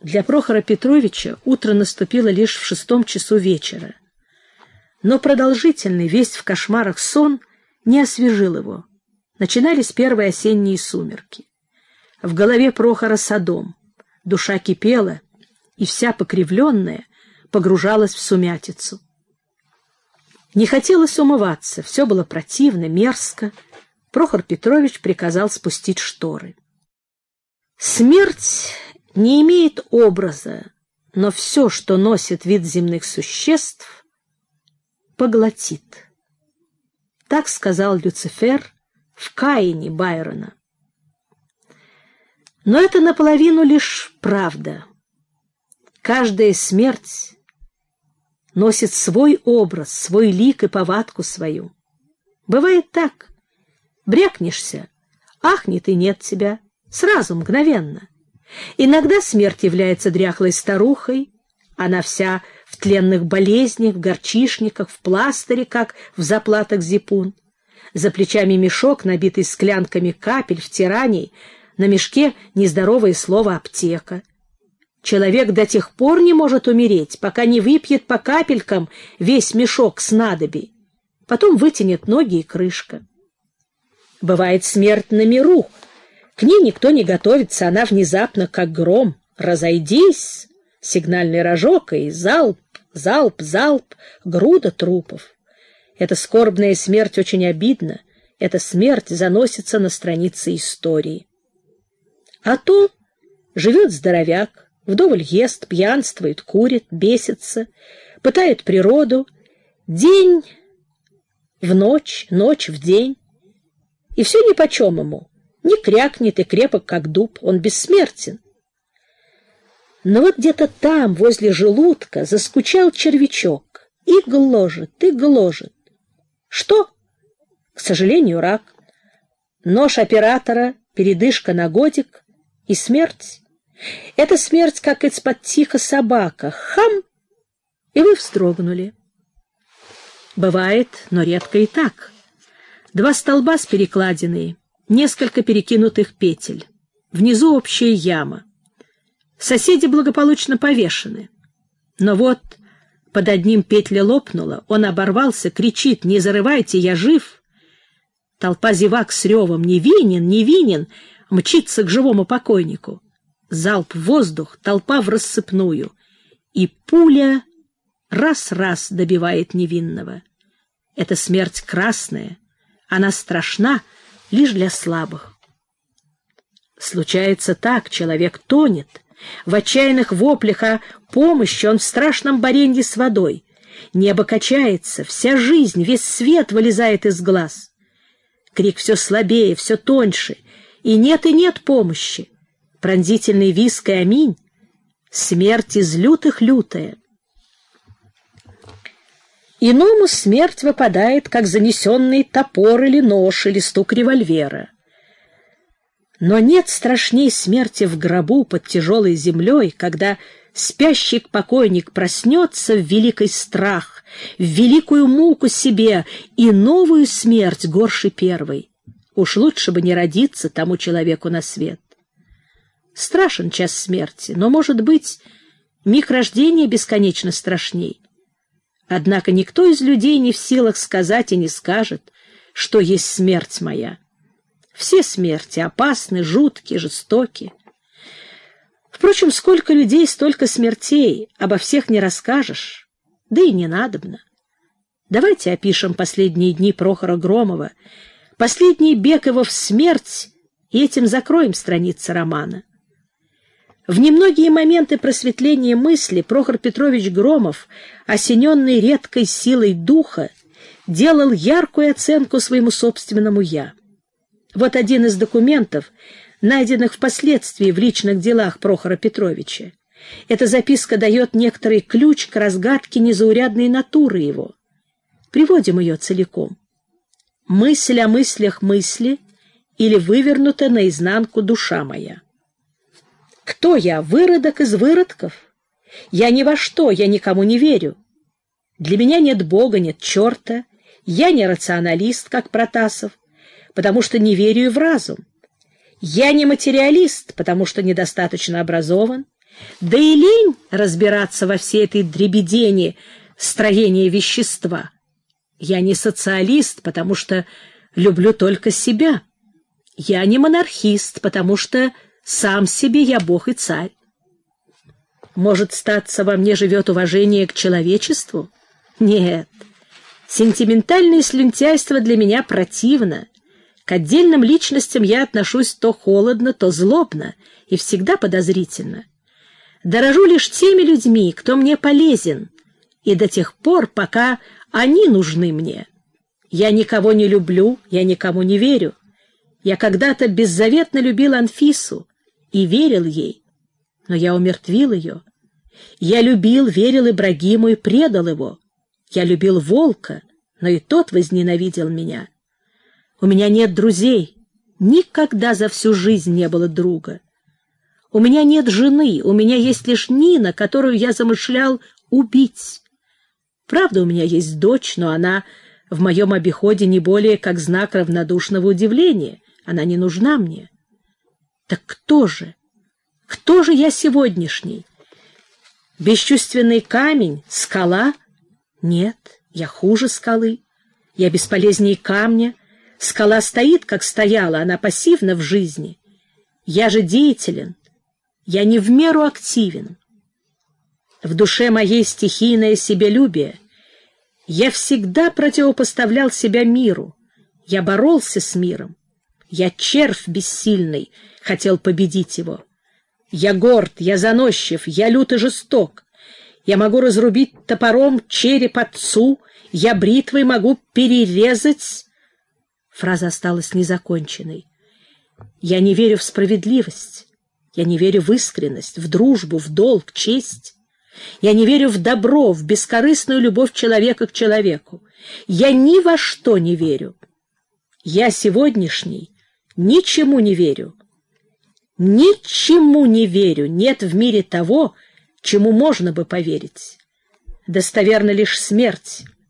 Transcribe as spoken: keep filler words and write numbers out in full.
Для Прохора Петровича утро наступило лишь в шестом часу вечера. Но продолжительный, весь в кошмарах сон не освежил его. Начинались первые осенние сумерки. В голове Прохора Содом. Душа кипела, и вся покривленная погружалась в сумятицу. Не хотелось умываться, все было противно, мерзко. Прохор Петрович приказал спустить шторы. Смерть не имеет образа, но все, что носит вид земных существ, поглотит. Так сказал Люцифер в Каине Байрона. Но это наполовину лишь правда. Каждая смерть носит свой образ, свой лик и повадку свою. Бывает так. Брякнешься, ахнет и нет тебя. Сразу, мгновенно. Иногда смерть является дряхлой старухой. Она вся в тленных болезнях, в горчишниках, в пластыре, как в заплатах зипун. За плечами мешок, набитый склянками капель, втираний. На мешке нездоровое слово «аптека». Человек до тех пор не может умереть, пока не выпьет по капелькам весь мешок снадобий. Потом вытянет ноги и крышка. Бывает смерть на миру. К ней никто не готовится, она внезапно, как гром. Разойдись, сигнальный рожок, и залп, залп, залп, груда трупов. Эта скорбная смерть очень обидна. Эта смерть заносится на страницы истории. А то живет здоровяк, вдоволь ест, пьянствует, курит, бесится, пытает природу. День в ночь, ночь в день. И все нипочем ему. Не крякнет и крепок, как дуб. Он бессмертен. Но вот где-то там, возле желудка, заскучал червячок. И гложет, и гложет. Что? К сожалению, рак. Нож оператора, передышка на годик и смерть. Это смерть, как из-под тиха собака. Хам! И вы вздрогнули. Бывает, но редко и так. Два столба с перекладиной, несколько перекинутых петель. Внизу общая яма. Соседи благополучно повешены. Но вот под одним петля лопнула, он оборвался, кричит: «Не зарывайте, я жив!» Толпа зевак с ревом: «Невинен, невинен!» мчится к живому покойнику. Залп в воздух, толпа в рассыпную. И пуля раз-раз добивает невинного. Это смерть красная. Она страшна лишь для слабых. Случается так, человек тонет. В отчаянных воплях о помощи он в страшном боренье с водой. Небо качается, вся жизнь, весь свет вылезает из глаз. Крик все слабее, все тоньше, и нет и нет помощи. Пронзительный визг и аминь. Смерть из лютых лютая. Иному смерть выпадает, как занесенный топор или нож, или стук револьвера. Но нет страшней смерти в гробу под тяжелой землей, когда спящий покойник проснется в великий страх, в великую муку себе и новую смерть горше первой. Уж лучше бы не родиться тому человеку на свет. Страшен час смерти, но, может быть, миг рождения бесконечно страшней. Однако никто из людей не в силах сказать и не скажет, что есть смерть моя. Все смерти опасны, жутки, жестоки. Впрочем, сколько людей, столько смертей, обо всех не расскажешь, да и не надобно. Давайте опишем последние дни Прохора Громова, последний бег его в смерть, и этим закроем страницы романа. В немногие моменты просветления мысли Прохор Петрович Громов, осененный редкой силой духа, делал яркую оценку своему собственному «я». Вот один из документов, найденных впоследствии в личных делах Прохора Петровича. Эта записка дает некоторый ключ к разгадке незаурядной натуры его. Приводим ее целиком. «Мысль о мыслях мысли или вывернута наизнанку душа моя». Кто я? Выродок из выродков? Я ни во что, я никому не верю. Для меня нет Бога, нет черта. Я не рационалист, как Протасов, потому что не верю в разум. Я не материалист, потому что недостаточно образован. Да и лень разбираться во всей этой дребедени строения вещества. Я не социалист, потому что люблю только себя. Я не монархист, потому что сам себе я бог и царь. Может, статься, во мне живет уважение к человечеству? Нет. Сентиментальное слюнтяйство для меня противно. К отдельным личностям я отношусь то холодно, то злобно и всегда подозрительно. Дорожу лишь теми людьми, кто мне полезен, и до тех пор, пока они нужны мне. Я никого не люблю, я никому не верю. Я когда-то беззаветно любил Анфису и верил ей, но я умертвил ее. Я любил, верил Ибрагиму и предал его. Я любил волка, но и тот возненавидел меня. У меня нет друзей, никогда за всю жизнь не было друга. У меня нет жены, у меня есть лишь Нина, которую я замышлял убить. Правда, у меня есть дочь, но она в моем обиходе не более как знак равнодушного удивления. Она не нужна мне. Так кто же? Кто же я сегодняшний? Бесчувственный камень? Скала? Нет, я хуже скалы. Я бесполезнее камня. Скала стоит, как стояла, она пассивна в жизни. Я же деятелен. Я не в меру активен. В душе моей стихийное себялюбие. Я всегда противопоставлял себя миру. Я боролся с миром. Я червь бессильный, хотел победить его. Я горд, я заносчив, я лют и жесток. Я могу разрубить топором череп отцу, я бритвой могу перерезать... Фраза осталась незаконченной. Я не верю в справедливость. Я не верю в искренность, в дружбу, в долг, честь. Я не верю в добро, в бескорыстную любовь человека к человеку. Я ни во что не верю. Я сегодняшний ничему не верю. Ничему не верю. Нет в мире того, чему можно бы поверить. Достоверна лишь смерть.